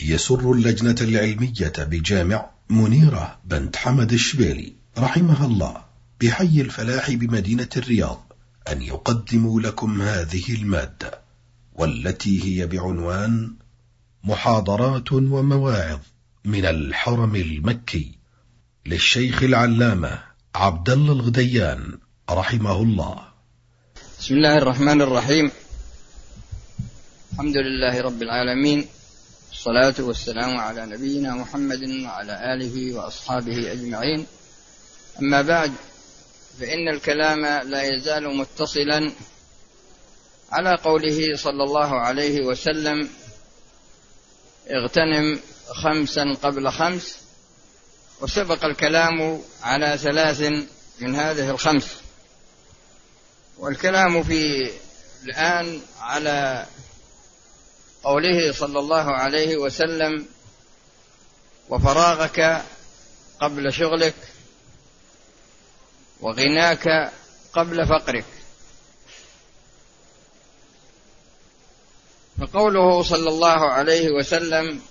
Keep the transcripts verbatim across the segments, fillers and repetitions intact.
يسر اللجنة العلمية بجامع منيرة بنت حمد الشبيلي رحمها الله بحي الفلاح بمدينة الرياض أن يقدموا لكم هذه المادة، والتي هي بعنوان محاضرات ومواعظ من الحرم المكي للشيخ العلامة عبد الله الغديان رحمه الله. بسم الله الرحمن الرحيم. الحمد لله رب العالمين، الصلاة والسلام على نبينا محمد وعلى آله وأصحابه أجمعين. أما بعد، فإن الكلام لا يزال متصلا على قوله صلى الله عليه وسلم: اغتنم خمسا قبل خمس. وسبق الكلام على ثلاث من هذه الخمس، والكلام في الآن على قوله صلى الله عليه وسلم: وفراغك قبل شغلك، وغناك قبل فقرك. فقوله صلى الله عليه وسلم: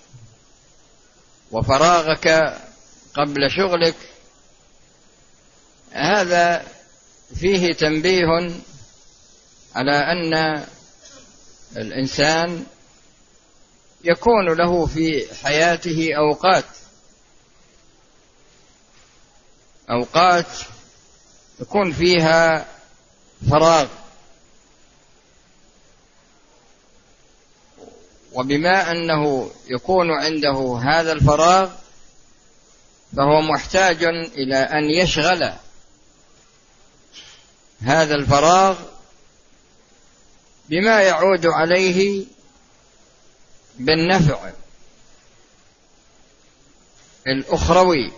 وفراغك قبل شغلك، هذا فيه تنبيه على أن الإنسان يكون له في حياته أوقات أوقات يكون فيها فراغ، وبما أنه يكون عنده هذا الفراغ فهو محتاج إلى أن يشغل هذا الفراغ بما يعود عليه بالنفع الأخروي.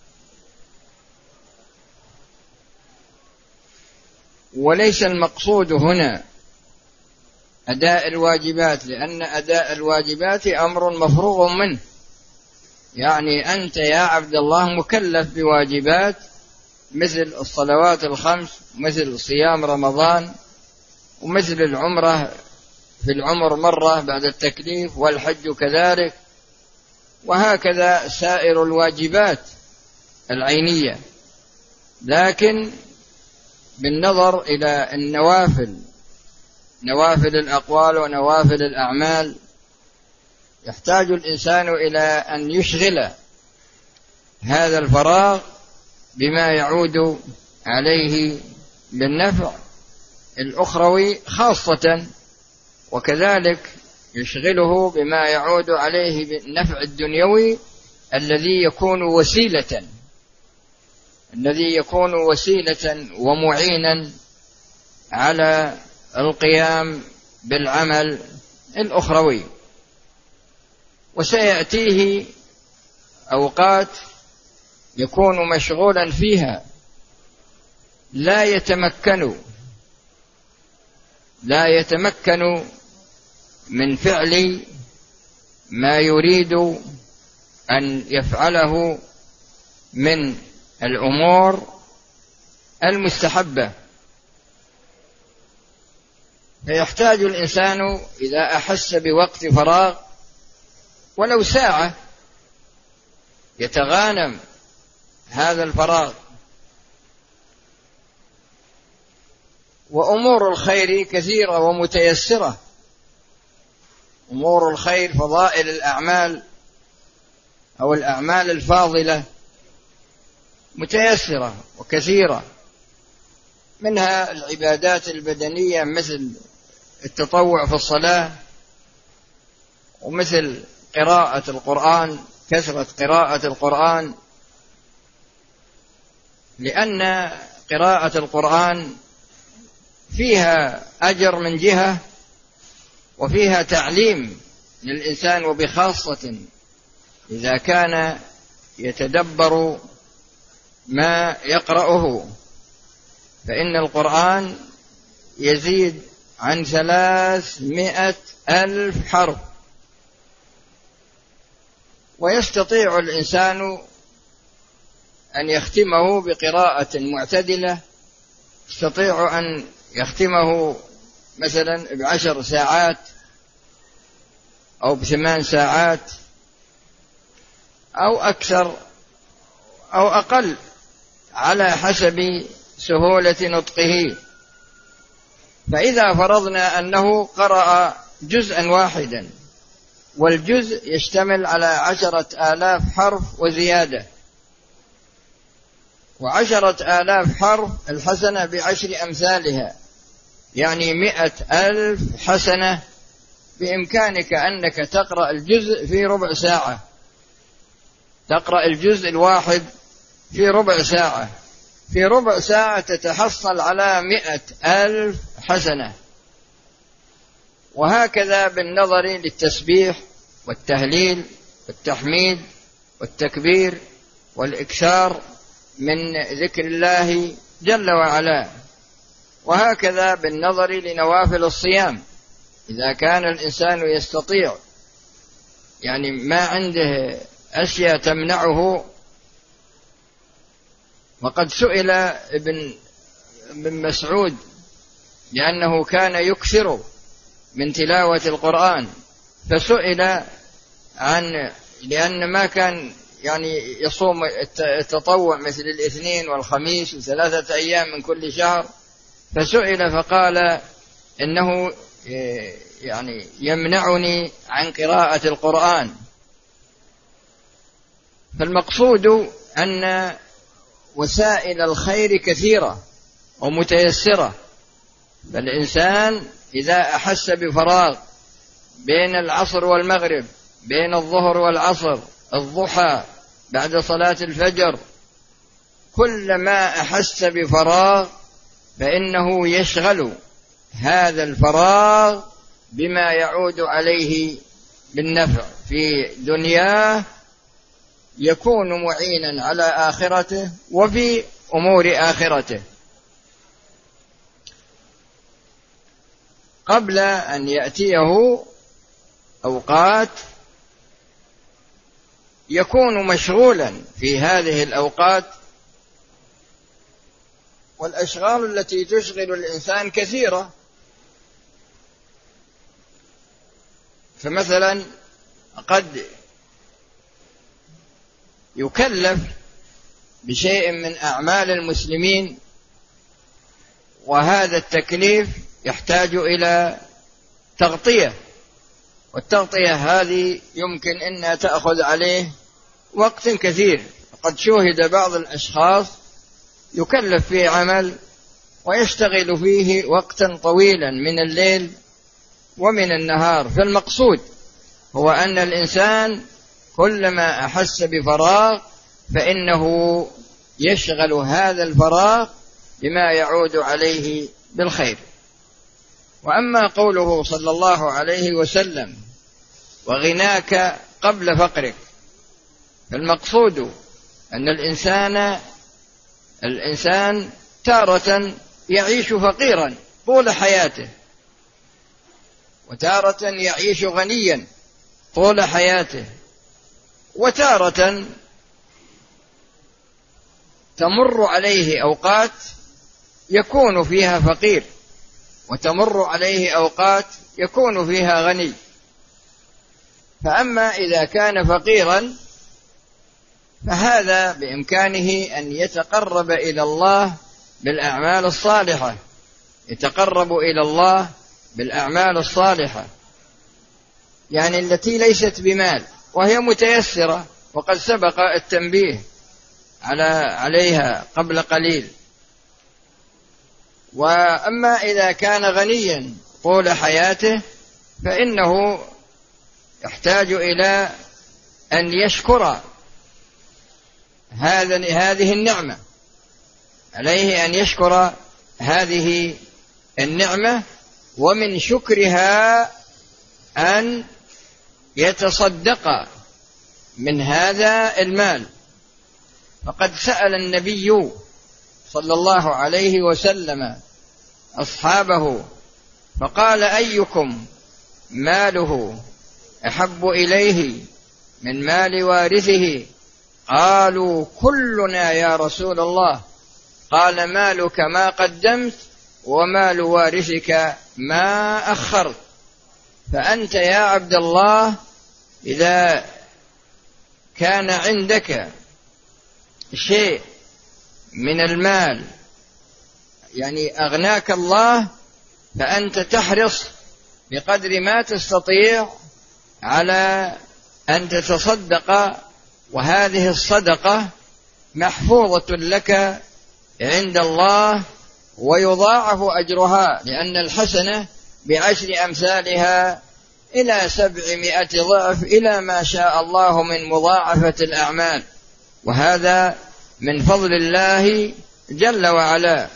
وليس المقصود هنا أداء الواجبات، لأن أداء الواجبات أمر مفروغ منه، يعني أنت يا عبد الله مكلف بواجبات مثل الصلوات الخمس، مثل صيام رمضان، ومثل العمرة في العمر مرة بعد التكليف، والحج كذلك، وهكذا سائر الواجبات العينية. لكن بالنظر إلى النوافل، نوافل الأقوال ونوافل الأعمال، يحتاج الإنسان إلى أن يشغل هذا الفراغ بما يعود عليه بالنفع الأخروي خاصة، وكذلك يشغله بما يعود عليه بالنفع الدنيوي الذي يكون وسيلة الذي يكون وسيلة ومعينا على القيام بالعمل الأخروي. وسيأتيه أوقات يكون مشغولا فيها لا يتمكن لا يتمكن من فعل ما يريد أن يفعله من الأمور المستحبة. فيحتاج الإنسان إذا أحس بوقت فراغ ولو ساعة يتغانم هذا الفراغ. وأمور الخير كثيرة ومتيسرة، أمور الخير فضائل الأعمال أو الأعمال الفاضلة متيسرة وكثيرة، منها العبادات البدنية مثل التطوع في الصلاة، ومثل قراءة القرآن، كثرة قراءة القرآن، لأن قراءة القرآن فيها أجر من جهة، وفيها تعليم للإنسان، وبخاصة إذا كان يتدبر ما يقرأه، فإن القرآن يزيد عن ثلاثمائة ألف حرف، ويستطيع الإنسان أن يختمه بقراءة معتدلة، يستطيع أن يختمه مثلا بعشر ساعات أو بثمان ساعات أو أكثر أو أقل على حسب سهولة نطقه. فإذا فرضنا أنه قرأ جزءا واحدا، والجزء يشتمل على عشرة آلاف حرف وزيادة، وعشرة آلاف حرف الحسنة بعشر أمثالها، يعني مئة ألف حسنة، بإمكانك أنك تقرأ الجزء في ربع ساعة، تقرأ الجزء الواحد في ربع ساعة، في ربع ساعة تتحصل على مئة ألف حسنة. وهكذا بالنظر للتسبيح والتهليل والتحميد والتكبير والإكثار من ذكر الله جل وعلا. وهكذا بالنظر لنوافل الصيام، إذا كان الإنسان يستطيع، يعني ما عنده أشياء تمنعه. وقد سئل ابن ابن مسعود لأنه كان يكثر من تلاوة القرآن، فسئل عن لأن ما كان يعني يصوم التطوع مثل الاثنين والخميس وثلاثة أيام من كل شهر، فسئل فقال إنه يعني يمنعني عن قراءة القرآن. فالمقصود أن وسائل الخير كثيرة ومتيسرة، فالإنسان إذا أحس بفراغ بين العصر والمغرب، بين الظهر والعصر، الضحى، بعد صلاة الفجر، كلما أحس بفراغ فإنه يشغل هذا الفراغ بما يعود عليه بالنفع في دنياه، يكون معينا على آخرته وفي أمور آخرته. قبل أن يأتيه أوقات يكون مشغولا في هذه الأوقات، والأشغال التي تشغل الإنسان كثيرة. فمثلا قد يكلف بشيء من أعمال المسلمين، وهذا التكليف يحتاج إلى تغطية، والتغطية هذه يمكن أنها تأخذ عليه وقت كثير. قد شوهد بعض الأشخاص يكلف في عمل ويشتغل فيه وقتا طويلا من الليل ومن النهار. فالمقصود هو أن الإنسان كلما أحس بفراغ فإنه يشغل هذا الفراغ بما يعود عليه بالخير. وأما قوله صلى الله عليه وسلم وغناك قبل فقرك، فالمقصود أن الإنسان الإنسان تارة يعيش فقيرا طول حياته، وتارة يعيش غنيا طول حياته، وتارة تمر عليه أوقات يكون فيها فقير، وتمر عليه أوقات يكون فيها غني. فأما إذا كان فقيرا فهذا بإمكانه أن يتقرب إلى الله بالأعمال الصالحة، يتقرب إلى الله بالأعمال الصالحة، يعني التي ليست بمال وهي متيسرة، وقد سبق التنبيه على عليها قبل قليل. وأما إذا كان غنيا طول حياته فإنه يحتاج إلى أن يشكر هذا هذه النعمة، عليه أن يشكر هذه النعمة، ومن شكرها أن يتصدق من هذا المال. فقد سأل النبي صلى الله عليه وسلم أصحابه فقال أيكم ماله أحب إليه من مال وارثه؟ قالوا كلنا يا رسول الله. قال مالك ما قدمت ومال وارثك ما أخرت. فأنت يا عبد الله إذا كان عندك شيء من المال يعني أغناك الله، فأنت تحرص بقدر ما تستطيع على أن تتصدق، وهذه الصدقة محفوظة لك عند الله ويضاعف أجرها، لأن الحسنة بعشر أمثالها إلى سبعمائة ضعف إلى ما شاء الله من مضاعفة الأعمال، وهذا من فضل الله جل وعلا.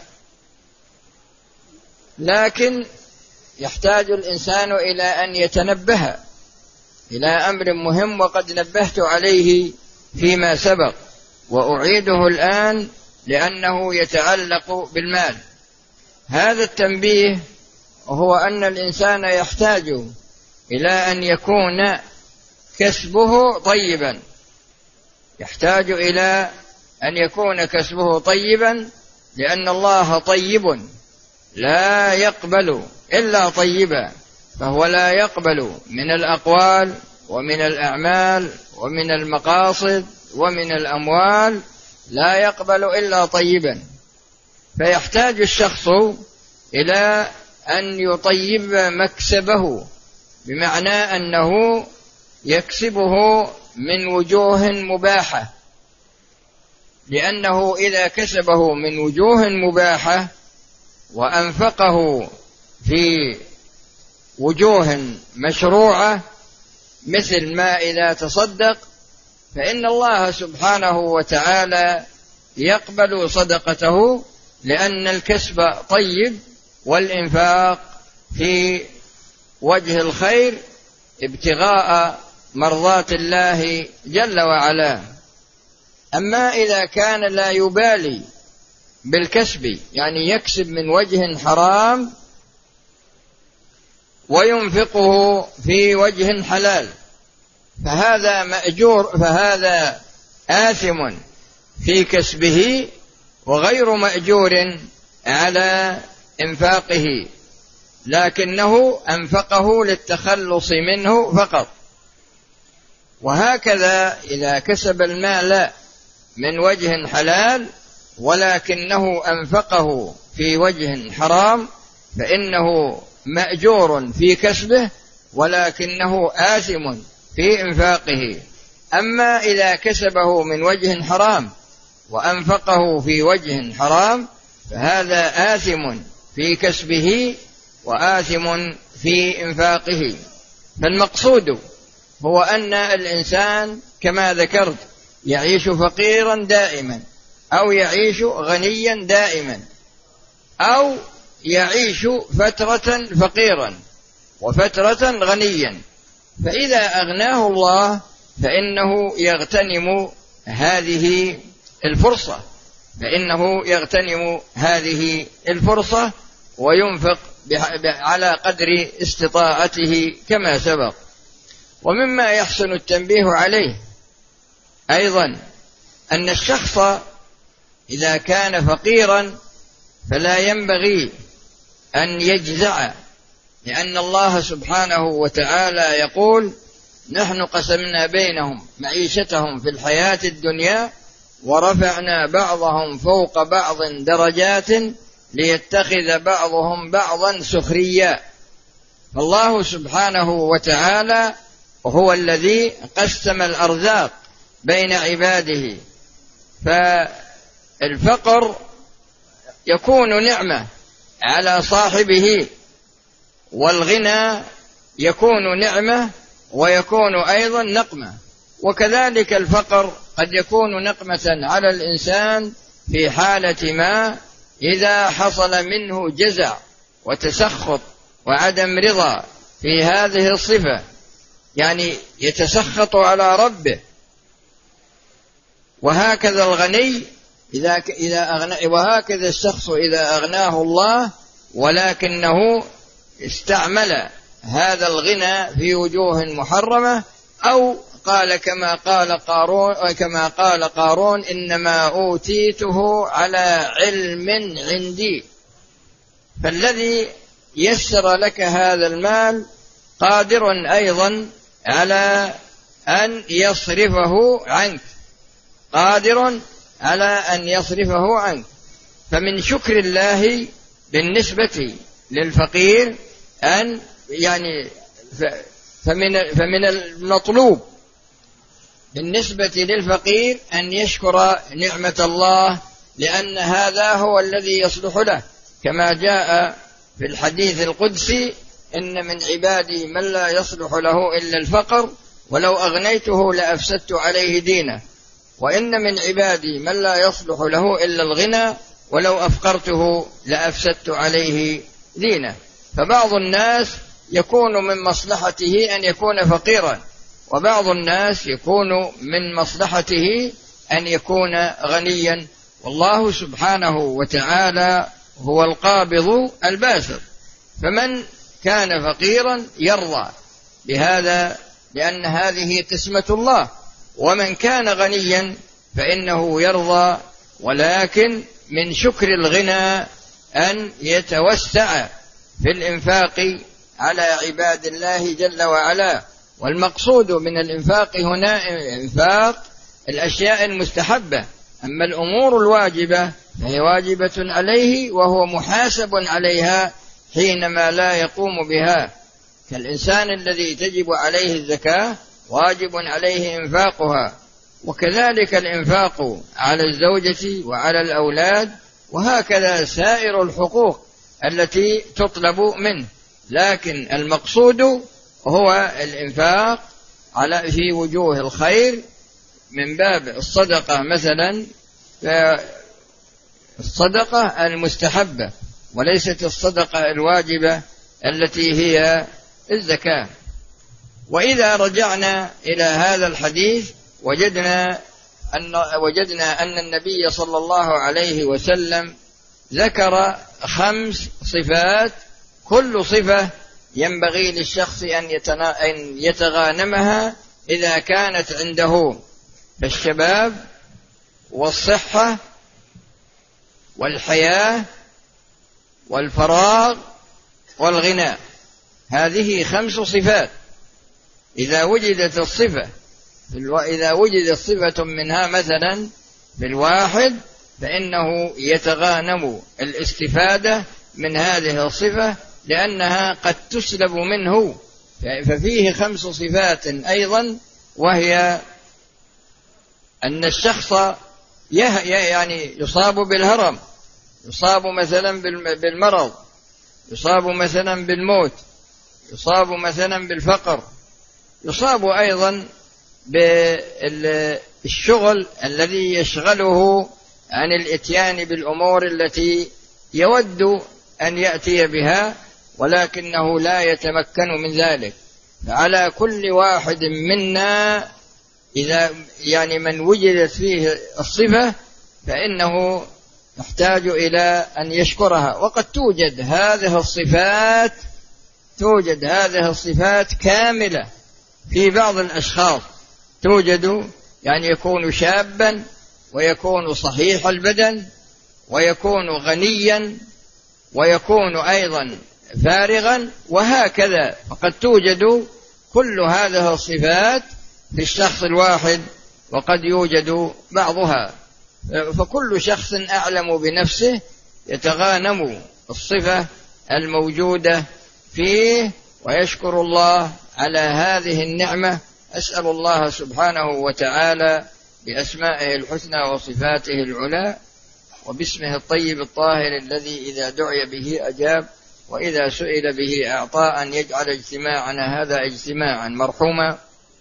لكن يحتاج الإنسان إلى أن يتنبه إلى أمر مهم، وقد نبهت عليه فيما سبق وأعيده الآن لأنه يتعلق بالمال. هذا التنبيه هو أن الإنسان يحتاج إلى أن يكون كسبه طيبا، يحتاج إلى أن يكون كسبه طيبا، لأن الله طيب لا يقبل إلا طيبا، فهو لا يقبل من الأقوال ومن الأعمال ومن المقاصد ومن الأموال، لا يقبل إلا طيبا. فيحتاج الشخص إلى أن يطيب مكسبه، بمعنى أنه يكسبه من وجوه مباحة، لأنه إذا كسبه من وجوه مباحة وأنفقه في وجوه مشروعة، مثل ما إذا تصدق، فإن الله سبحانه وتعالى يقبل صدقته، لأن الكسب طيب والإنفاق في وجه الخير ابتغاء مرضات الله جل وعلا. أما إذا كان لا يبالي بالكسب، يعني يكسب من وجه حرام وينفقه في وجه حلال، فهذا مأجور، فهذا آثم في كسبه وغير مأجور على إنفاقه، لكنه أنفقه للتخلص منه فقط. وهكذا إذا كسب المال من وجه حلال ولكنه أنفقه في وجه حرام، فإنه مأجور في كسبه ولكنه آثم في إنفاقه. أما إذا كسبه من وجه حرام وأنفقه في وجه حرام، فهذا آثم في كسبه وآثم في إنفاقه. فالمقصود هو أن الإنسان كما ذكرت يعيش فقيرا دائما، أو يعيش غنيا دائما، أو يعيش فترة فقيرا وفترة غنيا. فإذا أغناه الله فإنه يغتنم هذه الفرصة، فإنه يغتنم هذه الفرصة وينفق على قدر استطاعته كما سبق. ومما يحسن التنبيه عليه أيضا أن الشخص إذا كان فقيرا فلا ينبغي أن يجزع، لأن الله سبحانه وتعالى يقول: نحن قسمنا بينهم معيشتهم في الحياة الدنيا ورفعنا بعضهم فوق بعض درجات ليتخذ بعضهم بعضا سخريا. فالله سبحانه وتعالى هو الذي قسم الأرزاق بين عباده، فالفقر يكون نعمة على صاحبه، والغنى يكون نعمة ويكون أيضا نقمة. وكذلك الفقر قد يكون نقمة على الإنسان في حالة ما إذا حصل منه جزع وتسخط وعدم رضا في هذه الصفة، يعني يتسخط على ربه. وهكذا الغني إذا إذا أغنى، وهكذا الشخص إذا أغناه الله ولكنه استعمل هذا الغنى في وجوه محرمة، أو قال كما قال قارون كما قال قارون إنما أوتيته على علم عندي. فالذي يسر لك هذا المال قادر أيضا على أن يصرفه عنك، قادر على أن يصرفه عنك. فمن شكر الله بالنسبة للفقير أن يعني فمن فمن المطلوب بالنسبة للفقير أن يشكر نعمة الله، لأن هذا هو الذي يصلح له، كما جاء في الحديث القدسي: إن من عبادي من لا يصلح له إلا الفقر ولو أغنيته لأفسدت عليه دينه، وإن من عبادي من لا يصلح له إلا الغنى ولو أفقرته لأفسدت عليه دينه. فبعض الناس يكون من مصلحته أن يكون فقيرا، وبعض الناس يكون من مصلحته أن يكون غنيا، والله سبحانه وتعالى هو القابض الباسط. فمن كان فقيرا يرضى بهذا، لأن هذه قسمة الله، ومن كان غنيا فإنه يرضى، ولكن من شكر الغنى أن يتوسع في الإنفاق على عباد الله جل وعلا. والمقصود من الإنفاق هنا إنفاق الأشياء المستحبة، أما الأمور الواجبة فهي واجبة عليه وهو محاسب عليها حينما لا يقوم بها، كالإنسان الذي تجب عليه الزكاة واجب عليه إنفاقها، وكذلك الإنفاق على الزوجة وعلى الأولاد، وهكذا سائر الحقوق التي تطلب منه. لكن المقصود هو الإنفاق على في وجوه الخير من باب الصدقة مثلا، الصدقة المستحبة وليست الصدقة الواجبة التي هي الزكاة. وإذا رجعنا إلى هذا الحديث وجدنا أن وجدنا أن النبي صلى الله عليه وسلم ذكر خمس صفات، كل صفة ينبغي للشخص أن يتغانمها إذا كانت عنده: فالشباب والصحة والحياة والفراغ والغنى. هذه خمس صفات، إذا وجدت الصفة إذا وجدت صفة منها مثلا في الواحد فإنه يتغانم الاستفادة من هذه الصفة، لأنها قد تسلب منه. ففيه خمس صفات أيضا، وهي أن الشخص يعني يصاب بالهرم، يصاب مثلا بالمرض، يصاب مثلا بالموت، يصاب مثلا بالفقر، يصاب أيضا بالشغل الذي يشغله عن الإتيان بالأمور التي يود أن يأتي بها ولكنه لا يتمكن من ذلك. فعلى كل واحد منا إذا يعني من وجدت فيه الصفة فإنه يحتاج إلى أن يشكرها. وقد توجد هذه الصفات توجد هذه الصفات كاملة في بعض الأشخاص، توجد يعني يكون شابا ويكون صحيح البدن ويكون غنيا ويكون أيضا فارغا، وهكذا. فقد توجد كل هذه الصفات في الشخص الواحد، وقد يوجد بعضها. فكل شخص أعلم بنفسه يتغانم الصفة الموجودة فيه ويشكر الله على هذه النعمة. أسأل الله سبحانه وتعالى بأسمائه الحسنى وصفاته العلى وباسمه الطيب الطاهر الذي إذا دعي به أجاب وإذا سئل به أعطى، أن يجعل اجتماعنا هذا اجتماعا مرحوما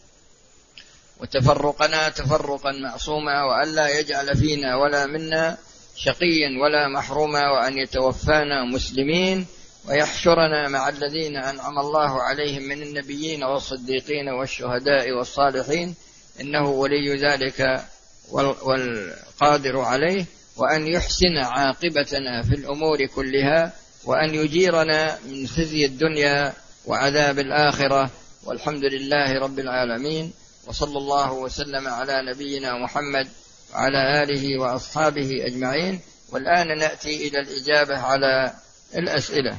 وتفرقنا تفرقا معصوما، وأن لا يجعل فينا ولا منا شقيا ولا محروما، وأن يتوفانا مسلمين ويحشرنا مع الذين أنعم الله عليهم من النبيين والصديقين والشهداء والصالحين، إنه ولي ذلك والقادر عليه. وأن يحسن عاقبتنا في الأمور كلها، وأن يجيرنا من خزي الدنيا وعذاب الآخرة، والحمد لله رب العالمين. وصلى الله وسلم على نبينا محمد وعلى آله وأصحابه أجمعين. والآن نأتي إلى الإجابة على الأسئلة.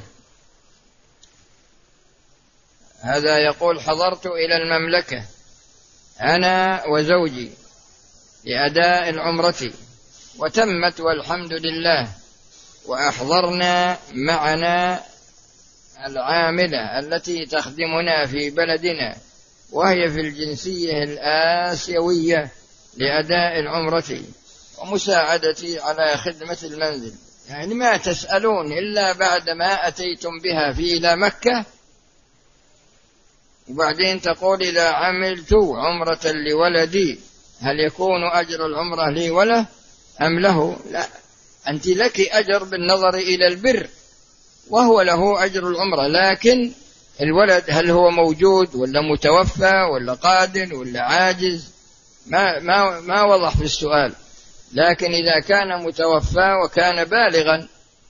هذا يقول: حضرت إلى المملكة أنا وزوجي لأداء العمرة وتمت والحمد لله، وأحضرنا معنا العاملة التي تخدمنا في بلدنا وهي في الجنسية الآسيوية لأداء العمرة ومساعدتي على خدمة المنزل، يعني ما تسألون إلا بعد ما أتيتم بها في إلى مكة، وبعدين تقول إذا عملت عمرة لولدي هل يكون أجر العمرة لي وله أم له؟ لا، أنت لك أجر بالنظر إلى البر وهو له أجر العمرة، لكن الولد هل هو موجود ولا متوفى ولا قادر ولا عاجز ما, ما, ما وضح في السؤال. لكن إذا كان متوفى وكان بالغا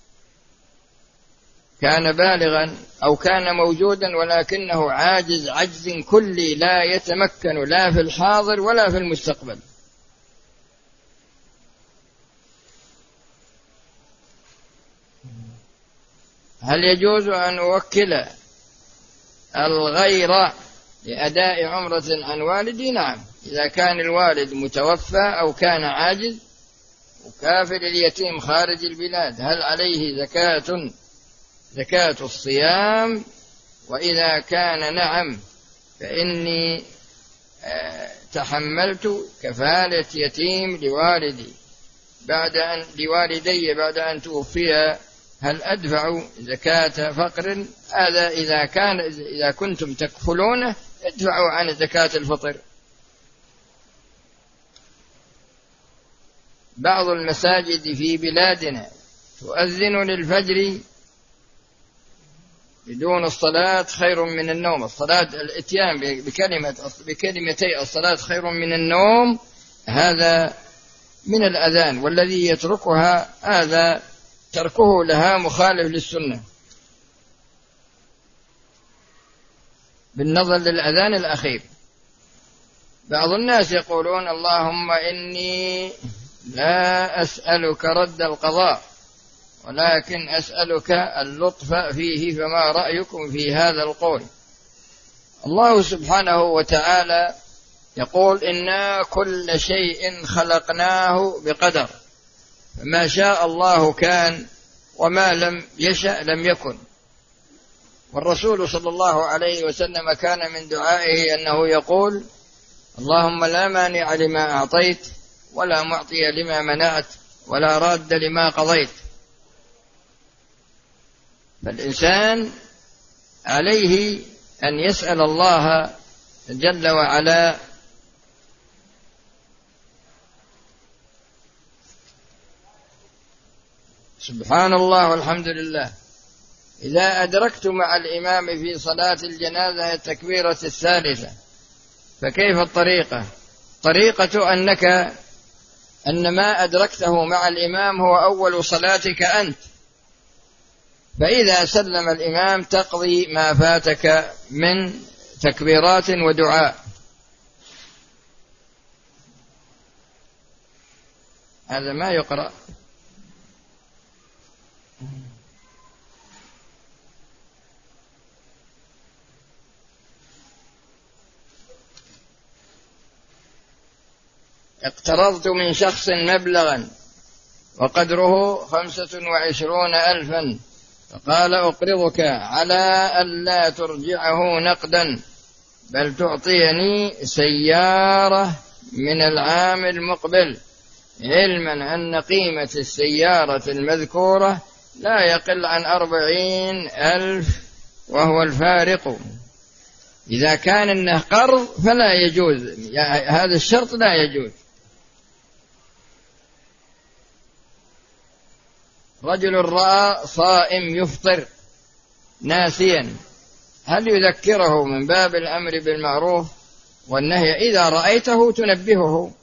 كان بالغا أو كان موجودا ولكنه عاجز عجز كلي لا يتمكن لا في الحاضر ولا في المستقبل، هل يجوز أن أوكل الغير لأداء عمرة عن والدي؟ نعم، إذا كان الوالد متوفى أو كان عاجز وكافر اليتيم خارج البلاد هل عليه زكاة زكاة الصيام؟ وإذا كان نعم فإني تحملت كفالة يتيم لوالدي بعد أن لوالدي بعد أن توفي، هل أدفع زكاة فقر؟ هذا إذا كان إذا كنتم تكفلونه ادفعوا عن زكاة الفطر. بعض المساجد في بلادنا تؤذن للفجر بدون الصلاة خير من النوم، الصلاة الاتيان بكلمة بكلمتي الصلاة خير من النوم هذا من الأذان، والذي يتركها هذا تركه لها مخالف للسنة بالنظر للأذان الأخير. بعض الناس يقولون اللهم إني لا أسألك رد القضاء ولكن أسألك اللطف فيه، فما رأيكم في هذا القول؟ الله سبحانه وتعالى يقول إنا كل شيء خلقناه بقدر، فما شاء الله كان وما لم يشأ لم يكن. والرسول صلى الله عليه وسلم كان من دعائه أنه يقول اللهم لا مانع لما أعطيت ولا معطي لما منعت ولا راد لما قضيت. فالإنسان عليه أن يسأل الله جل وعلا سبحان الله والحمد لله. إذا أدركت مع الإمام في صلاة الجنازة التكبيرة الثالثة فكيف الطريقة؟ طريقة أنك أن ما أدركته مع الإمام هو أول صلاتك أنت، فإذا سلم الإمام تقضي ما فاتك من تكبيرات ودعاء. هذا ما يقرأ. اقترضت من شخص مبلغا وقدره خمسة وعشرون ألفا، فقال أقرضك على ألا ترجعه نقدا بل تعطيني سيارة من العام المقبل، علما أن قيمة السيارة المذكورة لا يقل عن أربعين ألف وهو الفارق. إذا كان إنه قرض فلا يجوز، يعني هذا الشرط لا يجوز. رجل رأى صائم يفطر ناسيا، هل يذكره من باب الأمر بالمعروف والنهي؟ إذا رأيته تنبهه.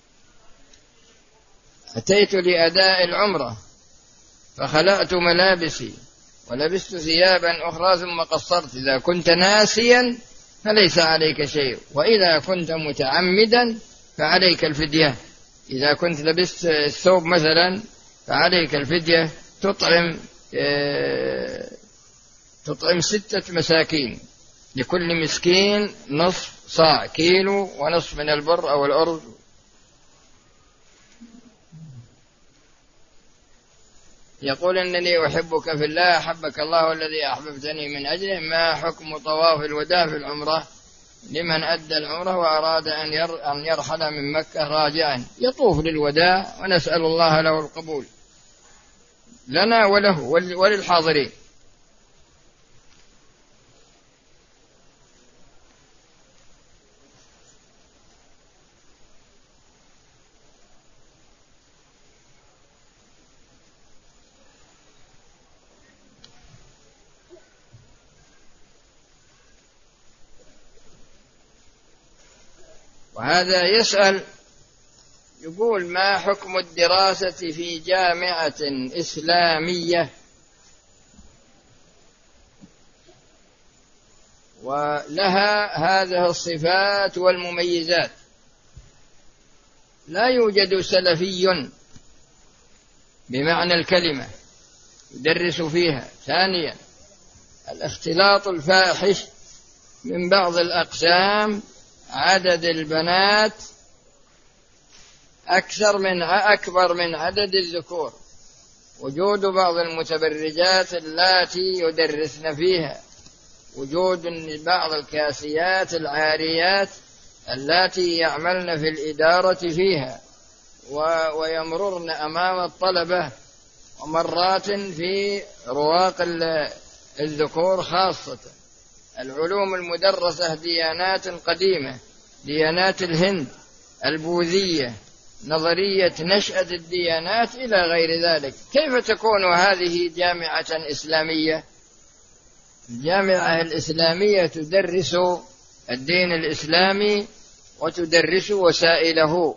أتيت لأداء العمرة فخلعت ملابسي ولبست ثيابا أخرى ثم قصرت، إذا كنت ناسيا فليس عليك شيء، وإذا كنت متعمدا فعليك الفدية. إذا كنت لبست الثوب مثلا فعليك الفدية، تطعم تطعم ستة مساكين، لكل مسكين نصف صاع، كيلو ونصف من البر أو الأرز. يقول إنني أحبك في الله، أحبك الله الذي أحببتني من أجله. ما حكم طواف الوداع في العمرة لمن أدى العمرة وأراد أن يرحل من مكة راجعا؟ يطوف للوداع ونسأل الله له القبول لنا وله وللحاضرين. وهذا يسأل يقول: ما حكم الدراسة في جامعة إسلامية ولها هذه الصفات والمميزات؟ لا يوجد سلفي بمعنى الكلمة يدرس فيها. ثانيا، الاختلاط الفاحش من بعض الأقسام، عدد البنات أكثر من أكبر من عدد الذكور، وجود بعض المتبرجات اللاتي يدرسن فيها، وجود بعض الكاسيات العاريات اللاتي يعملن في الإدارة فيها ويمررن أمام الطلبة، ومرات في رواق الذكور خاصة. العلوم المدرسة ديانات قديمة، ديانات الهند، البوذية، نظرية نشأة الديانات إلى غير ذلك. كيف تكون هذه جامعة إسلامية؟ الجامعة الإسلامية تدرس الدين الإسلامي وتدرس وسائله،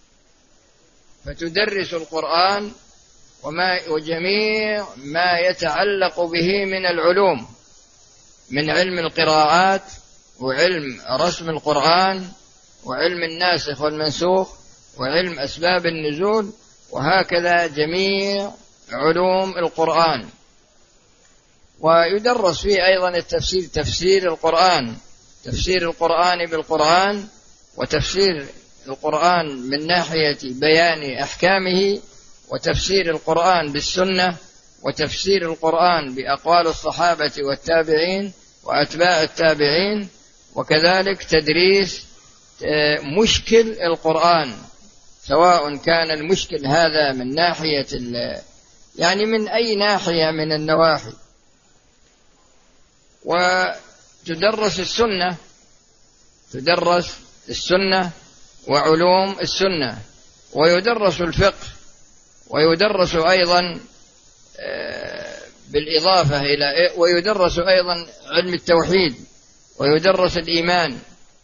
فتدرس القرآن وما وجميع ما يتعلق به من العلوم، من علم القراءات وعلم رسم القرآن وعلم الناسخ والمنسوخ وعلم أسباب النزول، وهكذا جميع علوم القرآن. ويدرس فيه أيضا التفسير، تفسير القرآن، تفسير القرآن بالقرآن، وتفسير القرآن من ناحية بيان أحكامه، وتفسير القرآن بالسنة، وتفسير القرآن بأقوال الصحابة والتابعين وأتباع التابعين، وكذلك تدريس مشكل القرآن، سواء كان المشكل هذا من ناحية يعني من أي ناحية من النواحي. وتدرس السنة، تدرس السنة وعلوم السنة، ويدرس الفقه، ويدرس أيضا بالإضافة إلى ويدرس أيضا علم التوحيد، ويدرس الإيمان.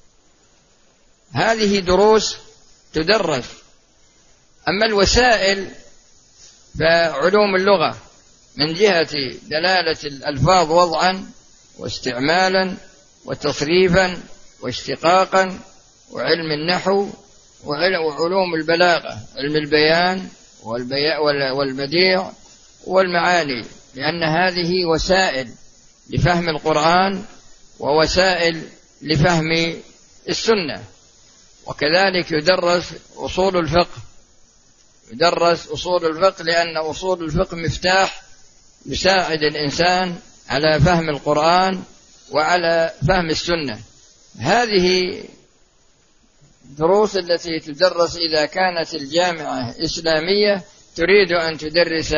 هذه دروس تدرس. أما الوسائل فعلوم اللغة من جهة دلالة الألفاظ وضعا واستعمالا وتصريفا واشتقاقا، وعلم النحو، وعلوم البلاغة، علم البيان والبديع والمعاني، لأن هذه وسائل لفهم القرآن ووسائل لفهم السنة. وكذلك يدرس أصول الفقه، يدرس أصول الفقه، لأن أصول الفقه مفتاح يساعد الإنسان على فهم القرآن وعلى فهم السنة. هذه دروس التي تدرس إذا كانت الجامعة إسلامية تريد أن تدرس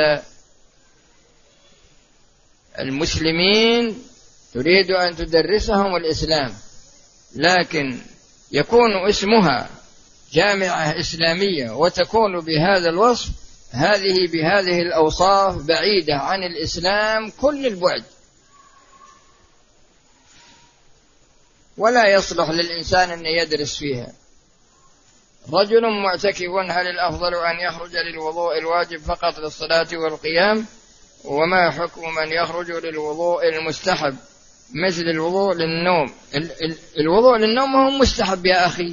المسلمين، تريد أن تدرسهم الإسلام، لكن يكون اسمها جامعة إسلامية وتكون بهذا الوصف، هذه بهذه الأوصاف بعيدة عن الإسلام كل البعد، ولا يصلح للإنسان أن يدرس فيها. رجل معتكف، هل الأفضل أن يخرج للوضوء الواجب فقط للصلاة والقيام؟ وما حكم من يخرج للوضوء المستحب مثل الوضوء للنوم؟ الوضوء للنوم هو مستحب يا أخي.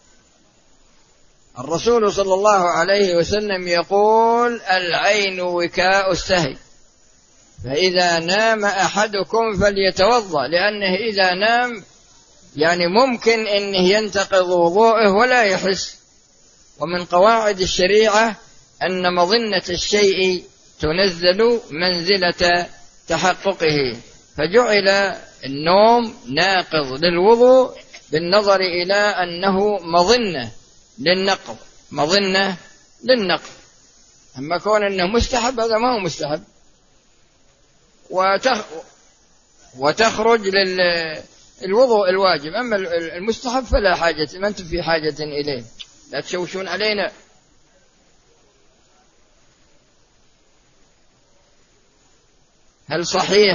الرسول صلى الله عليه وسلم يقول: العين وكاء السهي، فإذا نام أحدكم فليتوضأ، لأنه إذا نام يعني ممكن أنه ينتقض وضوءه ولا يحس. ومن قواعد الشريعة أن مظنة الشيء تنزل منزلة تحققه، فجعل النوم ناقض للوضوء بالنظر إلى أنه مظنة للنقض، مظنة للنقض. أما كون أنه مستحب هذا ما هو مستحب، وتخ... وتخرج للوضوء الواجب. أما المستحب فلا حاجة، ما أنت في حاجة إليه، لا تشوشون علينا. هل صحيح؟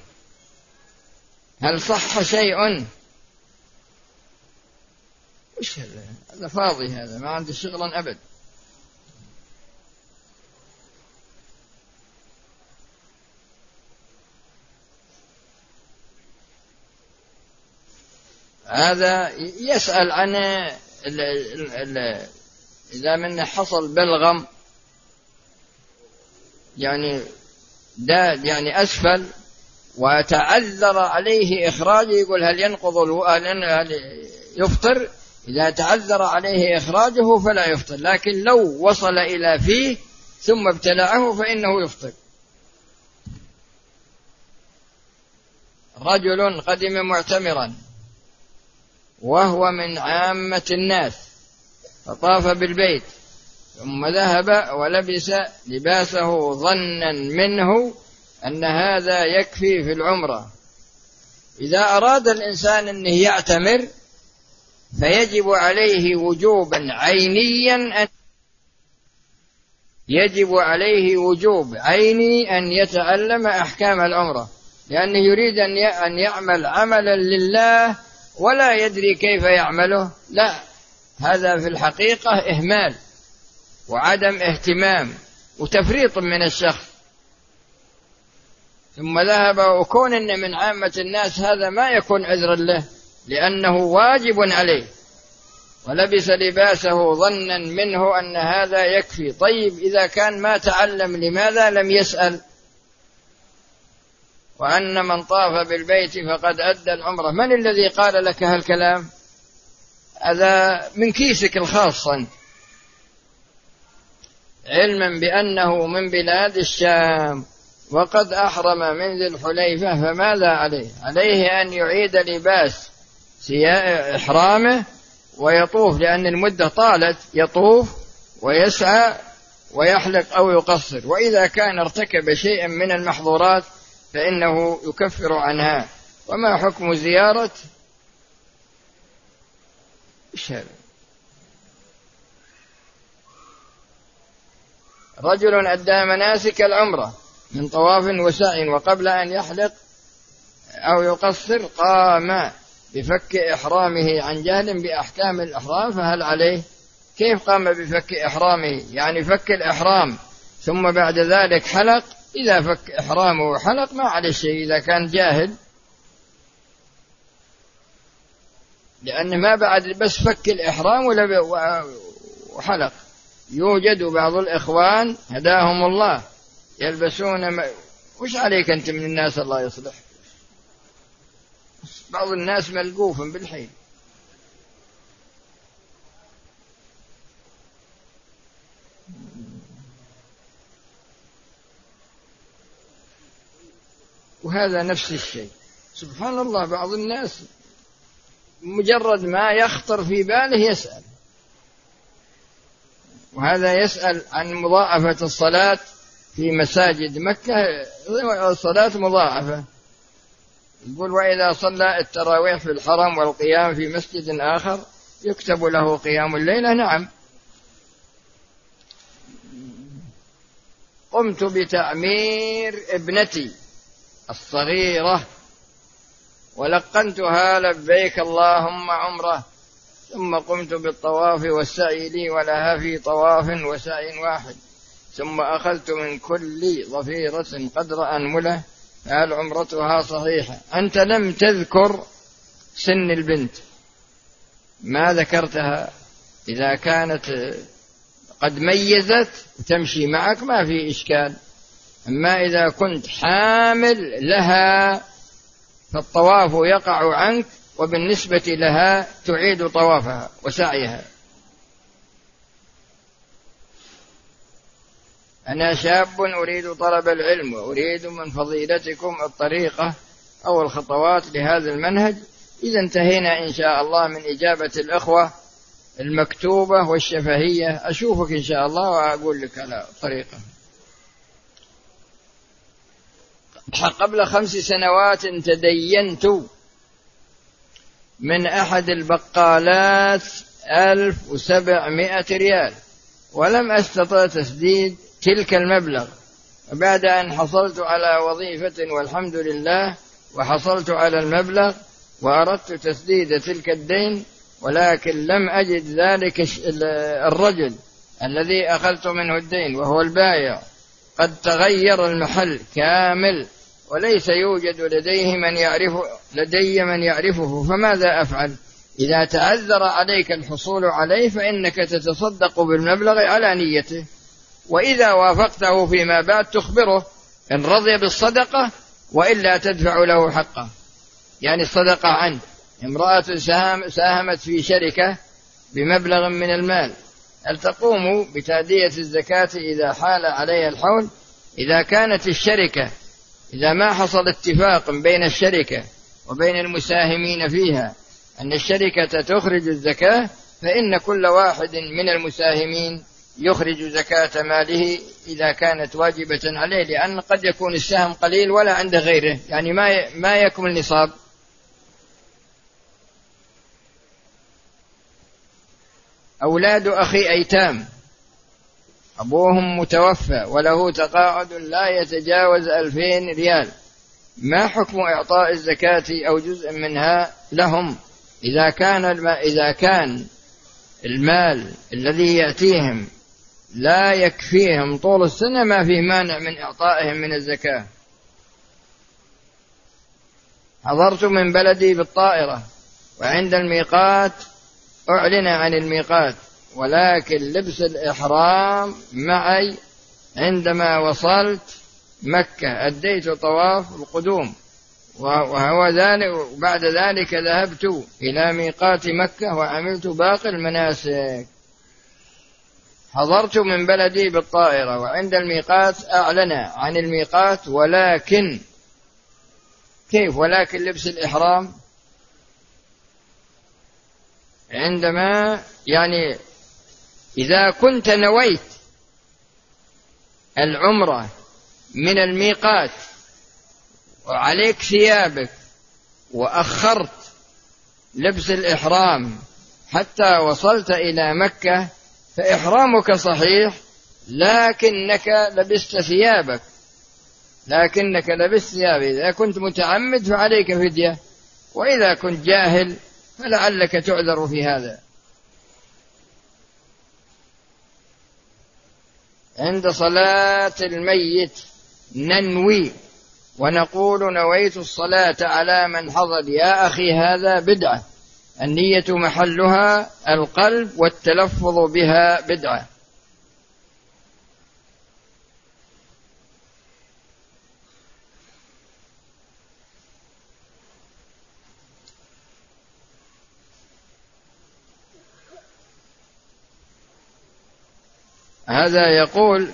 هل صح شيء؟ وش هذا؟ هذا فاضي، هذا ما عنده شغلا أبد. هذا يسأل عن ال ال ال إذا من حصل بلغم يعني داد يعني أسفل وتعذر عليه إخراجه، يقول هل ينقض هل يفطر؟ إذا تعذر عليه إخراجه فلا يفطر، لكن لو وصل إلى فيه ثم ابتلعه فإنه يفطر. رجل قدم معتمرا وهو من عامة الناس فطاف بالبيت ثم ذهب ولبس لباسه ظنا منه أن هذا يكفي في العمرة. إذا أراد الإنسان أنه يعتمر فيجب عليه وجوبا عينيا أن يجب عليه وجوب عيني أن يتعلم أحكام العمرة، لأنه يريد أن يعمل عملا لله ولا يدري كيف يعمله. لا، هذا في الحقيقة إهمال وعدم اهتمام وتفريط من الشخص. ثم ذهب، وكون إن من عامة الناس هذا ما يكون عذرا له لأنه واجب عليه، ولبس لباسه ظنا منه أن هذا يكفي. طيب إذا كان ما تعلم لماذا لم يسأل؟ وأن من طاف بالبيت فقد أدى العمرة، من الذي قال لك هالكلام؟ هذا من كيسك الخاص، علما بأنه من بلاد الشام وقد أحرم من ذي الحليفة، فماذا عليه؟ عليه أن يعيد لباس إحرامه ويطوف، لأن المدة طالت، يطوف ويسعى ويحلق أو يقصر. وإذا كان ارتكب شيئا من المحظورات فإنه يكفر عنها. وما حكم زيارة الشارع؟ رجل أدى مناسك العمرة من طواف وسعي وقبل أن يحلق أو يقصر قام بفك إحرامه عن جهل بأحكام الإحرام، فهل عليه؟ كيف قام بفك إحرامه؟ يعني فك الإحرام ثم بعد ذلك حلق. إذا فك إحرامه وحلق ما عليه شيء إذا كان جاهل، لأن ما بعد بس فك الإحرام وحلق. يوجد بعض الإخوان هداهم الله يلبسون ما... وش عليك أنت من الناس الله يصلح؟ بعض الناس ملقوف بالحيل. وهذا نفس الشيء، سبحان الله. بعض الناس مجرد ما يخطر في باله يسأل. وهذا يسأل عن مضاعفة الصلاة في مساجد مكة، الصلاة مضاعفة. يقول وإذا صلى التراويح في الحرم والقيام في مسجد آخر يكتب له قيام الليلة. نعم. قمت بتعمير ابنتي الصغيرة ولقنتها لبيك اللهم عمره، ثم قمت بالطواف والسعي لي ولها في طواف وسعي واحد، ثم أخذت من كل ظفيرة قدر أنملة، هل عمرتها صحيحة؟ أنت لم تذكر سن البنت، ما ذكرتها. إذا كانت قد ميزت وتمشي معك ما في إشكال. أما إذا كنت حامل لها فالطواف يقع عنك وبالنسبة لها تعيد طوافها وسعيها. أنا شاب أريد طلب العلم وأريد من فضيلتكم الطريقة أو الخطوات لهذا المنهج. إذا انتهينا إن شاء الله من إجابة الأخوة المكتوبة والشفهية أشوفك إن شاء الله وأقول لك على طريقة. قبل خمس سنوات تدينت من أحد البقالات ألف وسبعمائة ريال ولم أستطع تسديد تلك المبلغ، وبعد أن حصلت على وظيفة والحمد لله وحصلت على المبلغ وأردت تسديد تلك الدين، ولكن لم أجد ذلك الرجل الذي أخذت منه الدين وهو البائع، قد تغير المحل كامل وليس يوجد لديه من يعرفه لدي من يعرفه، فماذا أفعل؟ إذا تعذر عليك الحصول عليه فإنك تتصدق بالمبلغ على نيته، وإذا وافقته فيما بعد تخبره إن رضي بالصدقة وإلا تدفع له حقه. يعني الصدقة عنه، امرأة ساهمت في شركة بمبلغ من المال، هل تقوم بتأدية الزكاة إذا حال عليها الحول؟ إذا كانت الشركة إذا ما حصل اتفاق بين الشركة وبين المساهمين فيها أن الشركة تخرج الزكاة، فإن كل واحد من المساهمين يخرج زكاة ماله إذا كانت واجبة عليه، لأن قد يكون السهم قليل ولا عند غيره، يعني ما ما يكمل نصاب. أولاد أخي أيتام أبوهم متوفى وله تقاعد لا يتجاوز ألفين ريال، ما حكم إعطاء الزكاة أو جزء منها لهم إذا كان إذا كان المال الذي يأتيهم لا يكفيهم طول السنة؟ ما في مانع من إعطائهم من الزكاة. حضرت من بلدي بالطائرة وعند الميقات أعلن عن الميقات، ولكن لبس الإحرام معي عندما وصلت مكة أديت طواف القدوم وهو ذلك، وبعد ذلك ذهبت إلى ميقات مكة وعملت باقي المناسك. حضرت من بلدي بالطائرة وعند الميقات أعلن عن الميقات، ولكن كيف ولكن لبس الإحرام عندما يعني إذا كنت نويت العمرة من الميقات وعليك ثيابك وأخرت لبس الإحرام حتى وصلت إلى مكة فإحرامك صحيح، لكنك لبست ثيابك لكنك لبست ثيابك إذا كنت متعمد فعليك فدية، وإذا كنت جاهل فلعلك تعذر في هذا. عند صلاة الميت ننوي ونقول نويت الصلاة على من حضر، يا أخي هذا بدعة، النية محلها القلب والتلفظ بها بدعة. هذا يقول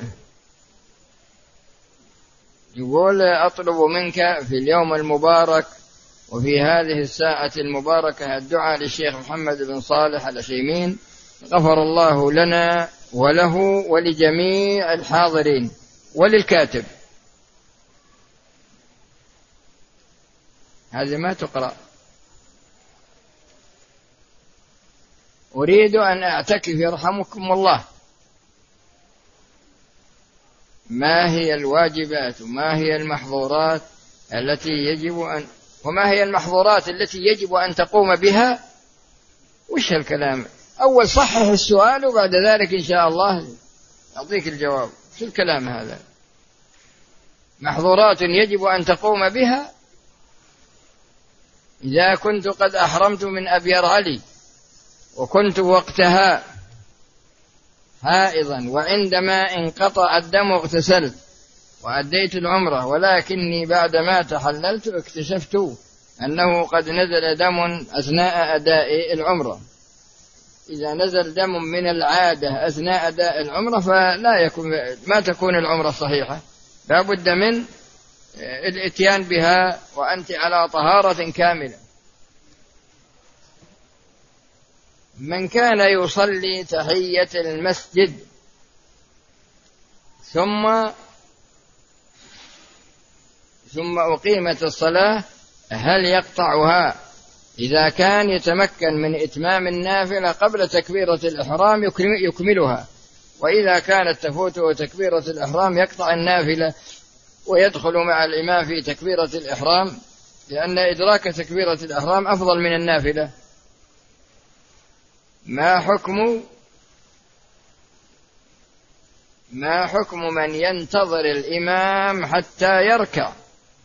يقول أطلب منك في اليوم المبارك وفي هذه الساعة المباركة الدعاء للشيخ محمد بن صالح العثيمين غفر الله لنا وله ولجميع الحاضرين وللكاتب. هذه ما تقرأ. أريد أن أعتكف يرحمكم الله، ما هي الواجبات وما هي المحظورات التي يجب أن وما هي المحظورات التي يجب أن تقوم بها؟ وش الكلام؟ أول صحح السؤال وبعد ذلك إن شاء الله أعطيك الجواب. شو الكلام هذا؟ محظورات يجب أن تقوم بها. إذا كنت قد أحرمت من أبيار علي وكنت وقتها حائضا وعندما انقطع الدم اغتسلت وأديت العمرة، ولكني بعدما تحللت اكتشفت أنه قد نزل دم أثناء أداء العمرة. إذا نزل دم من العادة أثناء أداء العمرة فلا يكون ما تكون العمرة صحيحة، لا بد من الاتيان بها وأنت على طهارة كاملة. من كان يصلي تحية المسجد ثم ثم أقيمت الصلاة هل يقطعها؟ إذا كان يتمكن من إتمام النافلة قبل تكبيرة الإحرام يكملها، وإذا كانت تفوته تكبيرة الإحرام يقطع النافلة ويدخل مع الإمام في تكبيرة الإحرام، لأن إدراك تكبيرة الإحرام أفضل من النافلة. ما حكم ما حكم من ينتظر الإمام حتى يركع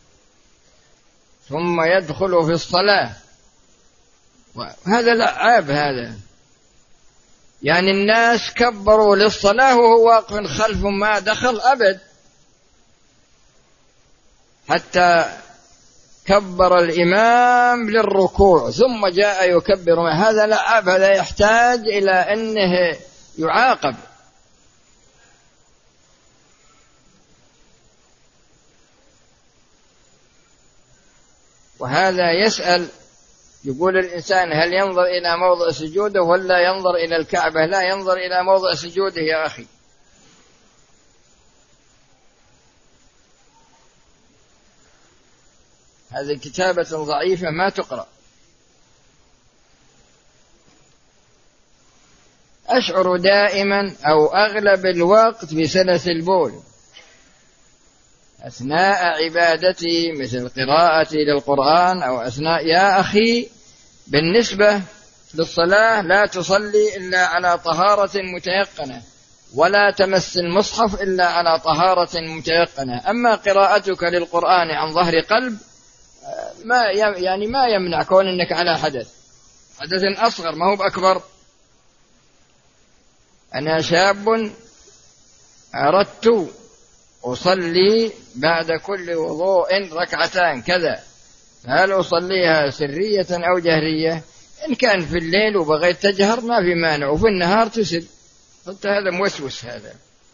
ثم يدخل في الصلاة؟ هذا لعاب، هذا يعني الناس كبروا للصلاة وهو واقف خلفهم ما دخل أبد، حتى كبر الإمام للركوع ثم جاء يكبر. هذا لعاب، هذا يحتاج إلى أنه يعاقب. وهذا يسأل يقول الإنسان هل ينظر إلى موضع سجوده ولا ينظر إلى الكعبة؟ لا، ينظر إلى موضع سجوده يا أخي. هذه كتابة ضعيفة ما تقرأ. أشعر دائما أو أغلب الوقت بسلس البول أثناء عبادتي مثل قراءتي للقرآن أو أثناء. يا أخي بالنسبة للصلاة لا تصلي إلا على طهارة متيقنة، ولا تمس المصحف إلا على طهارة متيقنة. أما قراءتك للقرآن عن ظهر قلب ما يعني ما يمنع كون أنك على حدث حدث أصغر ما هو بأكبر. أنا شاب أردت أصلي بعد كل وضوء ركعتان كذا، هل أصليها سرية أو جهرية؟ إن كان في الليل وبغيت تجهر ما في مانع، وفي النهار تسر. قلت هذا موسوس هذا.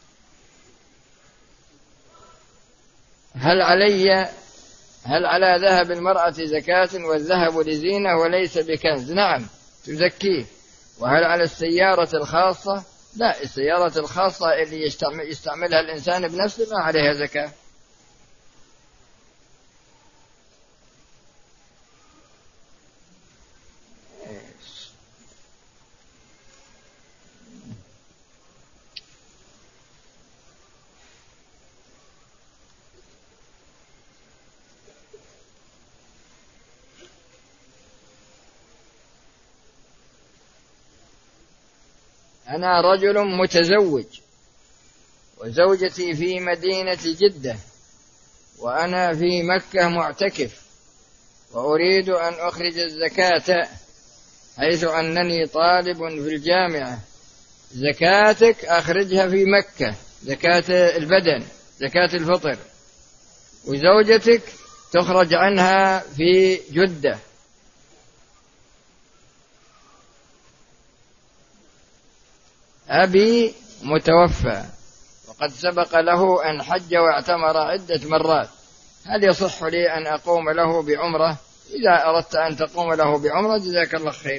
هل علي هل على ذهب المرأة زكاة والذهب لزينة وليس بكنز؟ نعم تزكيه. وهل على السيارة الخاصة؟ لا، السيارة الخاصة اللي يستعمل يستعملها الإنسان بنفسه ما عليها زكاة. أنا رجل متزوج وزوجتي في مدينة جدة وأنا في مكة معتكف، وأريد أن أخرج الزكاة حيث أنني طالب في الجامعة. زكاتك أخرجها في مكة، زكاة البدن، زكاة الفطر، وزوجتك تخرج عنها في جدة. أبي متوفى وقد سبق له أن حج واعتمر عدة مرات، هل يصح لي أن أقوم له بعمرة؟ إذا أردت أن تقوم له بعمرة جزاك الله خير.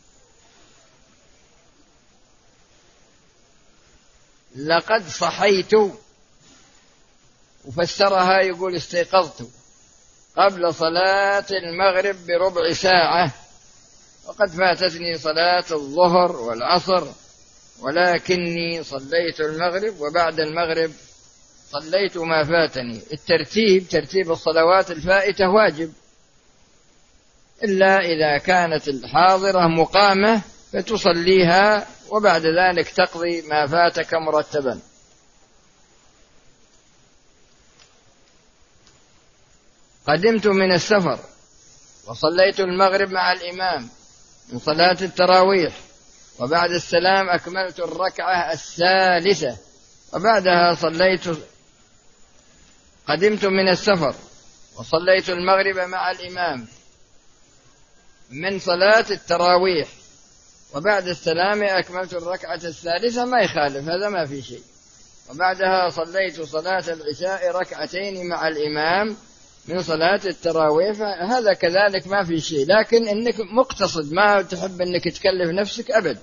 لقد صحيت، وفسرها يقول استيقظت قبل صلاة المغرب بربع ساعة، وقد فاتتني صلاة الظهر والعصر، ولكني صليت المغرب وبعد المغرب صليت ما فاتني. الترتيب ترتيب الصلوات الفائتة واجب، إلا إذا كانت الحاضرة مقامة فتصليها وبعد ذلك تقضي ما فاتك مرتبا. قدمت من السفر وصليت المغرب مع الإمام من صلاة التراويح، وبعد السلام أكملت الركعة الثالثة، وبعدها صليت. قدمت من السفر وصليت المغرب مع الإمام من صلاة التراويح وبعد السلام أكملت الركعة الثالثة ما يخالف، هذا ما في شيء. وبعدها صليت صلاة العشاء ركعتين مع الإمام من صلاة التراويح، هذا كذلك ما في شيء. لكن إنك مقتصد، ما تحب إنك تكلف نفسك أبد.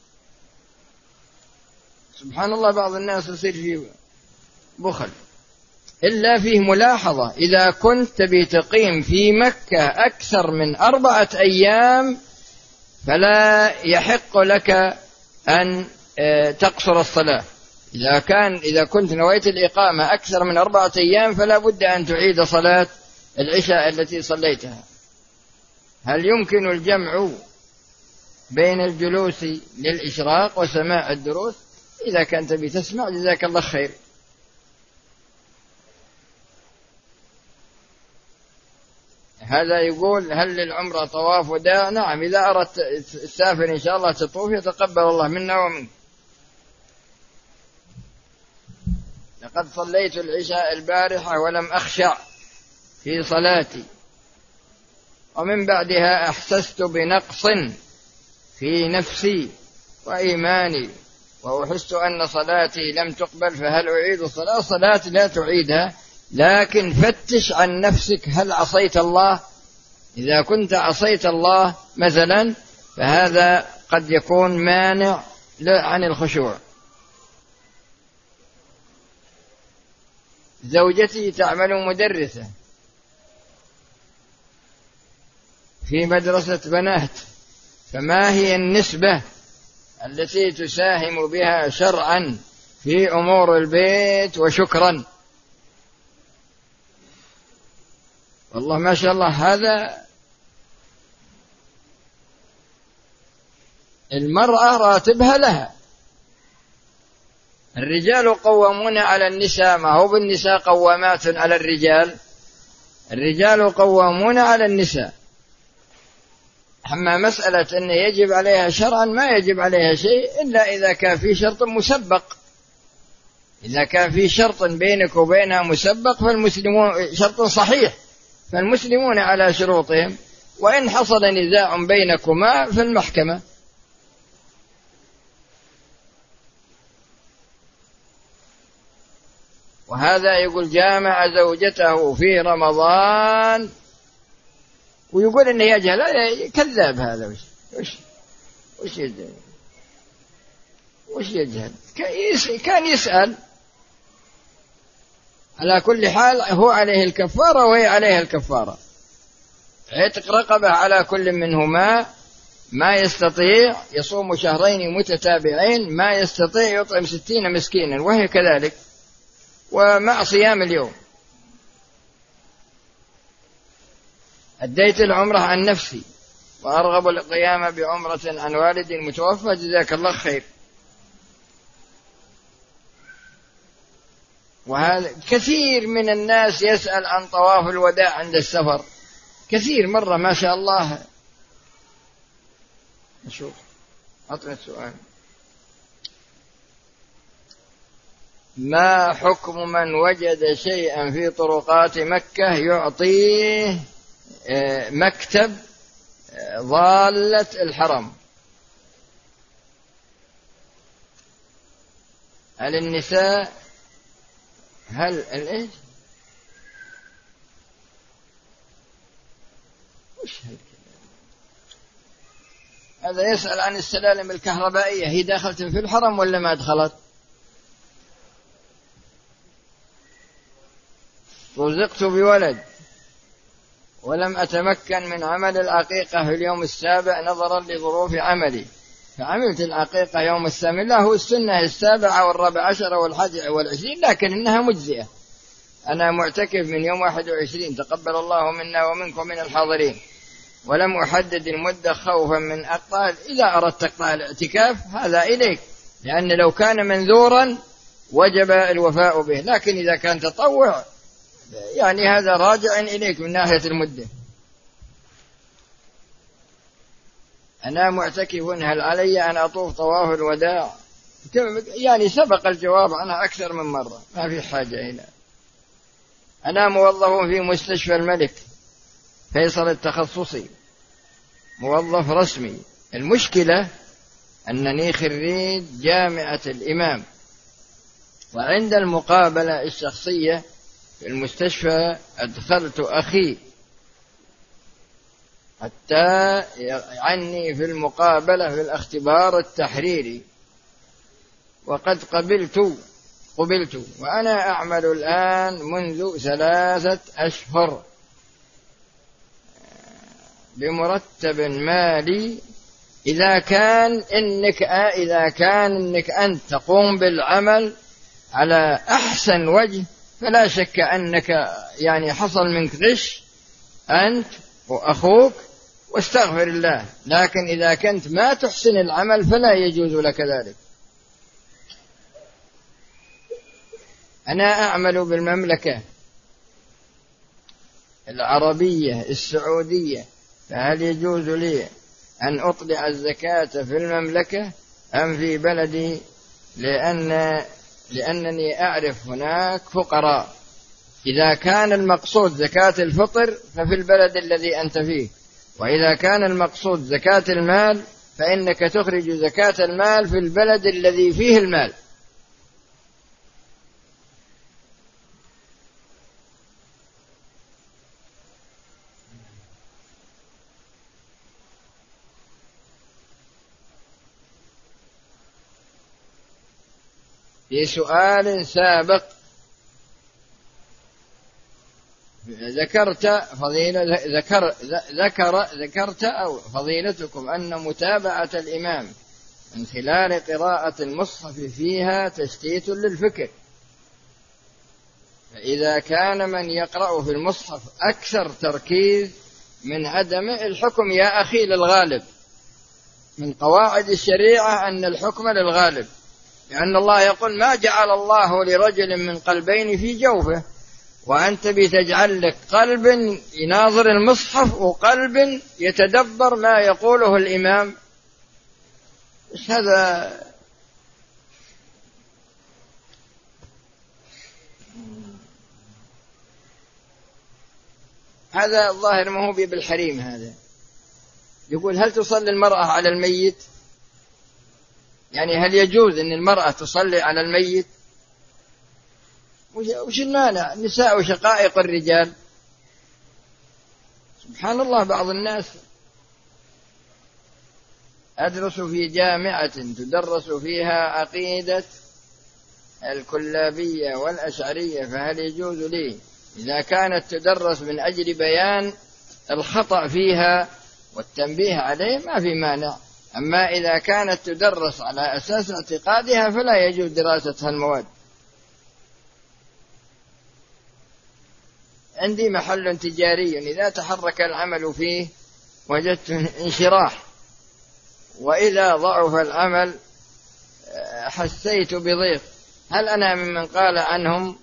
سبحان الله، بعض الناس يصير فيه بخل. إلا فيه ملاحظة: إذا كنت تبي تقيم في مكة أكثر من أربعة أيام فلا يحق لك أن تقصر الصلاة. إذا كان إذا كنت نويت الإقامة أكثر من أربعة أيام فلا بد أن تعيد صلاة العشاء التي صليتها. هل يمكن الجمع بين الجلوس للإشراق وسماع الدروس؟ إذا كنت بتسمع جزاك الله خير. هذا يقول: هل للعمرة طواف وداع؟ نعم، إذا أردت تسافر إن شاء الله تطوف يتقبل الله منا ومنك. لقد صليت العشاء البارحة ولم أخشع في صلاتي، ومن بعدها أحسست بنقص في نفسي وإيماني، وأحس أن صلاتي لم تقبل، فهل أعيد الصلاة؟ صلاة لا تعيدها، لكن فتش عن نفسك هل عصيت الله. إذا كنت عصيت الله مثلا فهذا قد يكون مانع عن الخشوع. زوجتي تعمل مدرسة في مدرسة بنات، فما هي النسبة التي تساهم بها شرعا في أمور البيت؟ وشكرا. والله ما شاء الله، هذا المرأة راتبها لها. الرجال قوامون على النساء، ما هو بالنساء قوامات على الرجال، الرجال قوامون على النساء. أما مسألة أن يجب عليها شرعا، ما يجب عليها شيء إلا إذا كان في شرط مسبق. إذا كان في شرط بينك وبينها مسبق فالمسلمون شرط صحيح، فالمسلمون على شروطهم، وإن حصل نزاع بينكما في المحكمة. وهذا يقول: جامع زوجته في رمضان، ويقول إنه يجهل. كذاب هذا. وش وش وش يجهل؟ وش يجهل؟ كان يسأل. على كل حال هو عليه الكفارة وهي عليها الكفارة. عتق رقبة على كل منهما، ما يستطيع يصوم شهرين متتابعين، ما يستطيع يطعم ستين مسكينا، وهي كذلك، ومع صيام اليوم. أديت العمرة عن نفسي وأرغب القيام بعمرة عن والد متوفى، جزاك الله خير. وهذا كثير من الناس يسأل عن طواف الوداع عند السفر، كثير مرة ما شاء الله. نشوف أطلع السؤال: ما حكم من وجد شيئا في طرقات مكة يعطيه مكتب ضالة الحرم؟ هل النساء هل الإيش وش هذا؟ يسأل عن السلالم الكهربائية، هي دخلت في الحرم ولا ما دخلت؟ رزقت بولد ولم أتمكن من عمل العقيقة في اليوم السابع نظرا لظروف عملي، فعملت العقيقة يوم الثامن. له السنة السابعة والرابع عشر والحادي والعشرين، لكن إنها مجزئة. أنا معتكف من يوم واحد وعشرين، تقبل الله منا ومنكم من الحاضرين، ولم أحدد المدة خوفا من أقطع. إذا أردت تقطع الاعتكاف هذا إليك، لأن لو كان منذورا وجب الوفاء به، لكن إذا كان تطوع يعني هذا راجع إليك من ناحية المدة. أنا معتكف، هل علي أن أطوف طواف الوداع؟ يعني سبق الجواب عنها أكثر من مرة، ما في حاجة هنا. أنا موظف في مستشفى الملك فيصل التخصصي، موظف رسمي. المشكلة أنني خريج جامعة الإمام، وعند المقابلة الشخصية في المستشفى أدخلت أخي حتى عني في المقابلة في الاختبار التحريري، وقد قبلت قبلت وأنا أعمل الآن منذ ثلاثة أشهر بمرتب مالي. إذا كان إنك إذا كان إنك أنت تقوم بالعمل على أحسن وجه فلا شك أنك يعني حصل منك غش أنت وأخوك، واستغفر الله. لكن إذا كنت ما تحسن العمل فلا يجوز لك ذلك. أنا أعمل بالمملكة العربية السعودية، فهل يجوز لي أن أطلع الزكاة في المملكة أم في بلدي؟ لأن لأنني أعرف هناك فقراء. إذا كان المقصود زكاة الفطر ففي البلد الذي أنت فيه، وإذا كان المقصود زكاة المال فإنك تخرج زكاة المال في البلد الذي فيه المال. في سؤال سابق ذكرت فضيلة ذكر ذكر ذكرت أو فضيلتكم أن متابعة الإمام من خلال قراءة المصحف فيها تشتيت للفكر، فإذا كان من يقرأ في المصحف أكثر تركيز من عدمه، الحكم يا أخي للغالب. من قواعد الشريعة أن الحكم للغالب، لأن الله يقول ما جعل الله لرجل من قلبين في جوفه، وأنت بتجعل لك قلب يناظر المصحف وقلب يتدبر ما يقوله الإمام. إيش هذا؟ هذا الظاهر ما هو بالحريم. هذا يقول هل تصلي المرأة على الميت؟ يعني هل يجوز أن المرأة تصلي على الميت؟ وش المانع؟ النساء شقائق الرجال. سبحان الله. بعض الناس أدرس في جامعة تدرس فيها عقيدة الكلابية والأشعرية، فهل يجوز لي إذا كانت تدرس من أجل بيان الخطأ فيها والتنبيه عليه ما في مانع، أما إذا كانت تدرس على أساس اعتقادها فلا يجوز دراستها المواد. عندي محل تجاري إذا تحرك العمل فيه وجدت انشراح، وإذا ضعف العمل حسيت بضيق. هل أنا ممن قال عنهم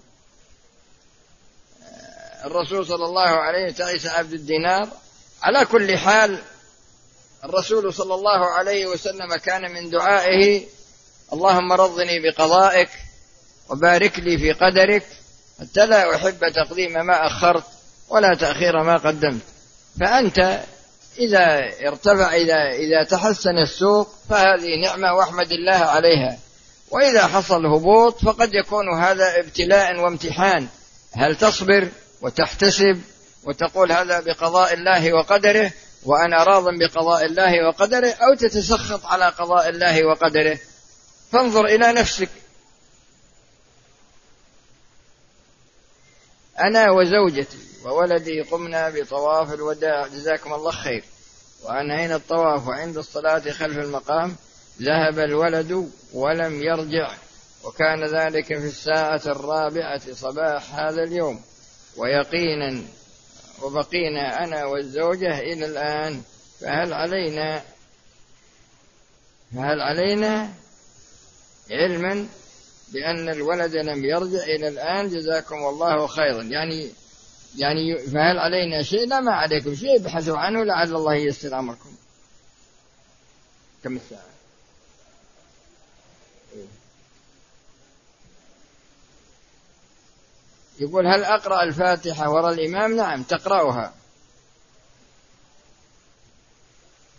الرسول صلى الله عليه وسلم تعيس عبد الدينار؟ على كل حال الرسول صلى الله عليه وسلم كان من دعائه اللهم رضني بقضائك وبارك لي في قدرك حتى لا أحب تقديم ما أخرت ولا تأخير ما قدمت. فأنت إذا ارتفع إذا, إذا تحسن السوق فهذه نعمة واحمد الله عليها، وإذا حصل هبوط فقد يكون هذا ابتلاء وامتحان. هل تصبر وتحتسب وتقول هذا بقضاء الله وقدره وأنا راض بقضاء الله وقدره، أو تتسخط على قضاء الله وقدره؟ فانظر إلى نفسك. أنا وزوجتي وولدي قمنا بطواف الوداع جزاكم الله خير، وأنهينا الطواف، وعند الصلاة خلف المقام ذهب الولد ولم يرجع، وكان ذلك في الساعة الرابعة صباح هذا اليوم، ويقينا وبقينا أنا والزوجة إلى الآن. فهل علينا فهل علينا علما بأن الولد لم يرجع إلى الآن جزاكم الله خيرا؟ يعني يعني فهل علينا شيء؟ لا، ما عليكم شيء، ابحثوا عنه لعل الله ييسر أمركم. كم الساعة؟ يقول هل أقرأ الفاتحة وراء الإمام؟ نعم تقرأها.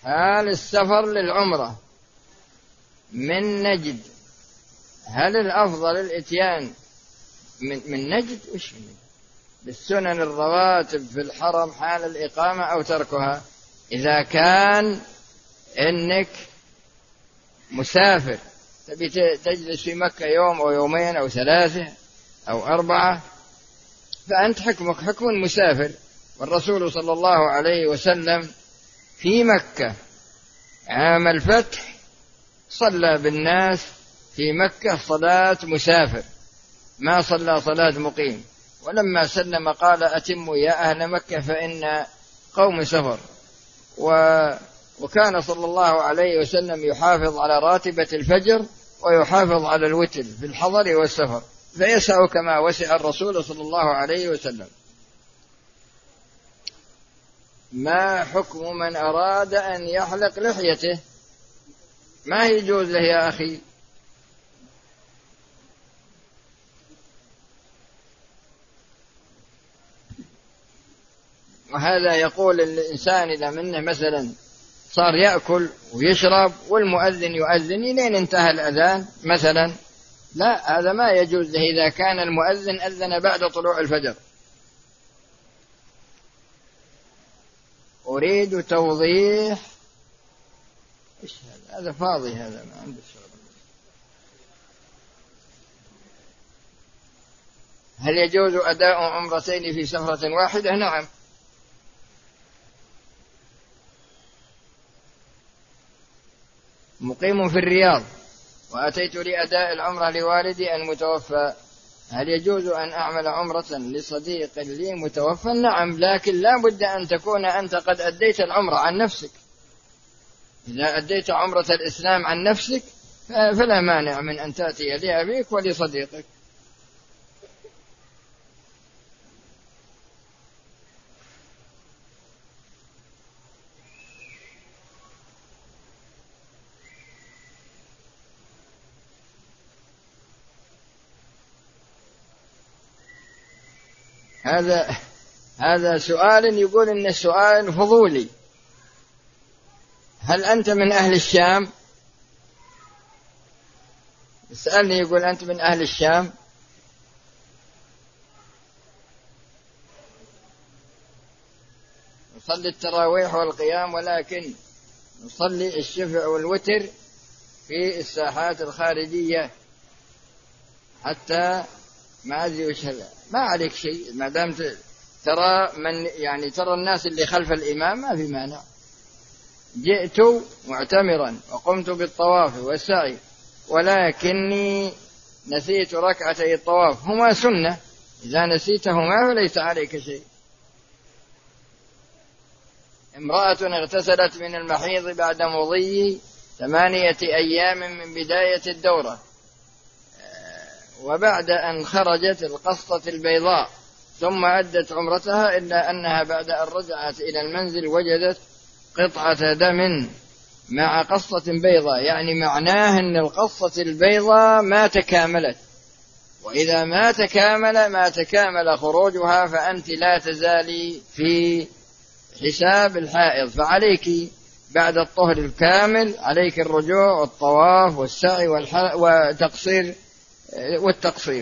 حال السفر للعمرة من نجد، هل الأفضل الإتيان من, من نجد وش من بالسنن الرواتب في الحرم حال الإقامة أو تركها؟ إذا كان إنك مسافر تبي تجلس في مكة يوم أو يومين أو ثلاثة أو أربعة فأنت حكمك حكم مسافر. والرسول صلى الله عليه وسلم في مكة عام الفتح صلى بالناس في مكة صلاة مسافر، ما صلى صلاة مقيم. ولما سلم قال: أتموا يا أهل مكة فإن قوم سفر. وكان صلى الله عليه وسلم يحافظ على راتبة الفجر ويحافظ على الوتر في الحضر والسفر، فيسع كما وسع الرسول صلى الله عليه وسلم. ما حكم من أراد أن يحلق لحيته؟ ما يجوز له يا أخي. وهذا يقول الإنسان إذا منه مثلا صار يأكل ويشرب والمؤذن يؤذن لين انتهى الأذان مثلا، لا، هذا ما يجوز له إذا كان المؤذن أذن بعد طلوع الفجر. أريد توضيح. إيش هذا؟ هذا فاضي، هذا ما عنده شغل. هل يجوز أداء عمرتين في سفرة واحدة؟ نعم. مقيم في الرياض وأتيت لأداء العمرة لوالدي المتوفى، هل يجوز أن أعمل عمرة لصديق لي متوفى؟ نعم، لكن لا بد أن تكون أنت قد أديت العمرة عن نفسك. إذا أديت عمرة الإسلام عن نفسك فلا مانع من أن تأتي لأبيك ولصديقك. هذا هذا سؤال يقول إن السؤال فضولي. هل أنت من أهل الشام؟ اسألني يقول أنت من أهل الشام؟ نصلي التراويح والقيام، ولكن نصلي الشفع والوتر في الساحات الخارجية حتى ما أدري وش هذا. ما عليك شيء ما دام ترى من يعني ترى الناس اللي خلف الإمام ما في مانع. جئت معتمرا وقمت بالطواف والسعي ولكني نسيت ركعتي الطواف، هما سنة، إذا نسيتهما فليس عليك شيء. امرأة اغتسلت من المحيض بعد مضي ثمانية أيام من بداية الدورة، وبعد أن خرجت القصة البيضاء ثم أدت عمرتها، إلا أنها بعد أن رجعت إلى المنزل وجدت قطعة دم مع قصة بيضاء، يعني معناه أن القصة البيضاء ما تكاملت، وإذا ما تكامل ما تكامل خروجها فأنت لا تزالي في حساب الحائض، فعليك بعد الطهر الكامل عليك الرجوع والطواف والسعي والتقصير والتقصير.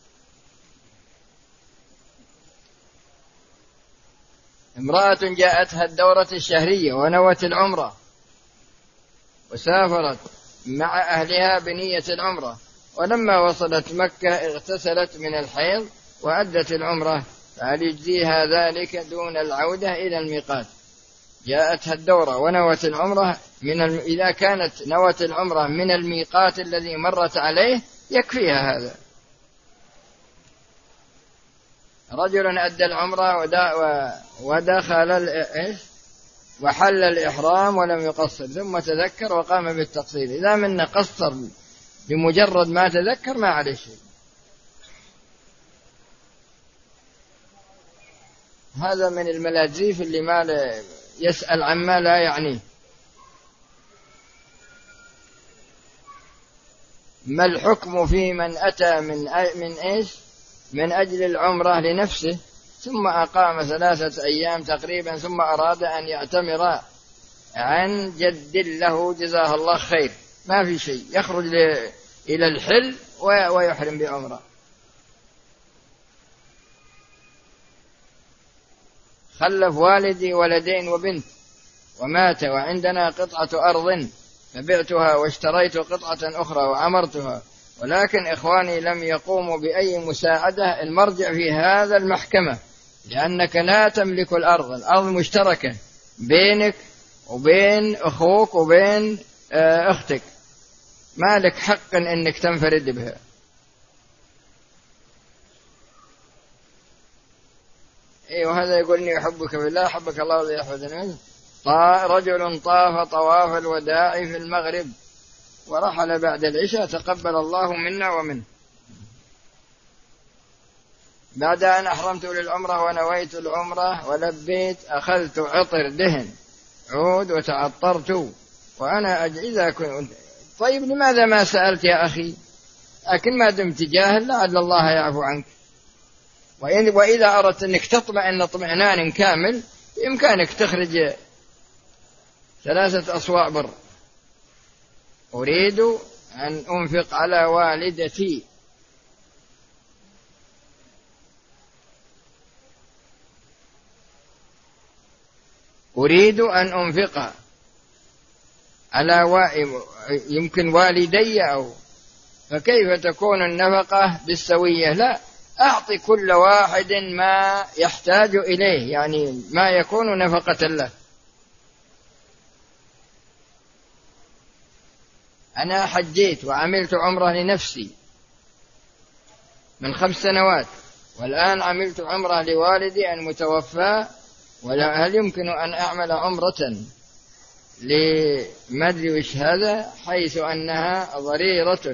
امرأة جاءتها الدورة الشهرية ونوت العمرة وسافرت مع أهلها بنية العمرة، ولما وصلت مكة اغتسلت من الحيض وأدت العمرة، فهل يجزيها ذلك دون العودة إلى الميقات؟ جاءتها الدورة ونوت العمرة من الم... إذا كانت نوت العمرة من الميقات الذي مرت عليه يكفيها هذا. رجل أدى العمرة ودخل وحل الإحرام ولم يقصر ثم تذكر وقام بالتقصير، إذا من قصر بمجرد ما تذكر ما عليه شيء. هذا من الملاذيف اللي ما يسأل عما لا يعنيه. ما الحكم في من أتى من من إيش من أجل العمرة لنفسه ثم أقام ثلاثة أيام تقريبا ثم أراد أن يعتمر عن جد له جزاه الله خير، ما في شيء، يخرج إلى الحل ويحرم بعمرة. خلف والدي ولدين وبنت ومات وعندنا قطعة أرض فبعتها واشتريت قطعة أخرى وعمرتها، ولكن إخواني لم يقوموا بأي مساعدة. المرجع في هذا المحكمة، لأنك لا تملك الأرض، الأرض مشتركة بينك وبين أخوك وبين أختك، ما لك حق أنك تنفرد بها. إيه، وهذا يقولني أحبك بالله أحبك الله الذي يحفظني. رجل طاف طواف الوداع في المغرب ورحل بعد العشاء تقبل الله منا ومنه. بعد أن أحرمت للعمرة ونويت العمرة ولبيت أخذت عطر دهن عود وتعطرت وأنا إذا كنت. طيب لماذا ما سألت يا أخي؟ لكن ما دمت جاهل لعل الله يعفو عنك. وإذا أردت أنك تطمئن اطمئنان كامل بإمكانك تخرج ثلاثة أصواع بر. أريد أن أنفق على والدتي أريد أن أنفق على و... يمكن والدي أو فكيف تكون النفقة بالسوية؟ لا، أعطي كل واحد ما يحتاج إليه، يعني ما يكون نفقة له. أنا حجيت وعملت عمرة لنفسي من خمس سنوات، والآن عملت عمرة لوالدي المتوفى، وهل يمكن أن أعمل عمرة لمدري وش هذا، حيث أنها ضريرة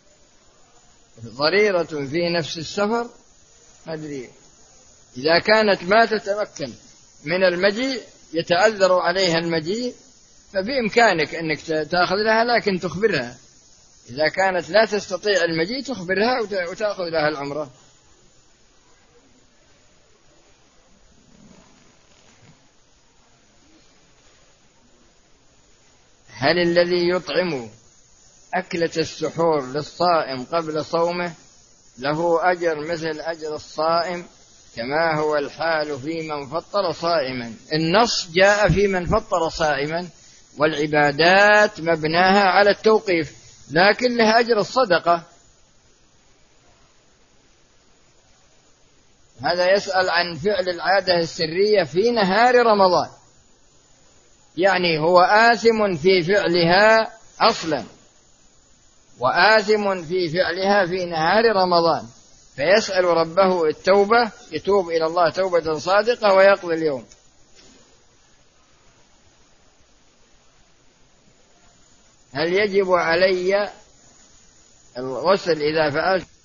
ضريرة في نفس السفر؟ مدري إذا كانت ما تتمكن من المجيء، يتعذر عليها المجيء، فبإمكانك أنك تأخذ لها، لكن تخبرها. إذا كانت لا تستطيع المجيء تخبرها وتأخذ لها العمرة. هل الذي يطعم أكلة السحور للصائم قبل صومه له أجر مثل أجر الصائم، كما هو الحال في من فطر صائما؟ النص جاء في من فطر صائما، والعبادات مبناها على التوقيف، لكن له أجر الصدقة. هذا يسأل عن فعل العادة السرية في نهار رمضان، يعني هو آثم في فعلها أصلا وآثم في فعلها في نهار رمضان، فيسأل ربه التوبة، يتوب إلى الله توبة صادقة ويقضي اليوم. هل يجب علي الغسل إذا فعلت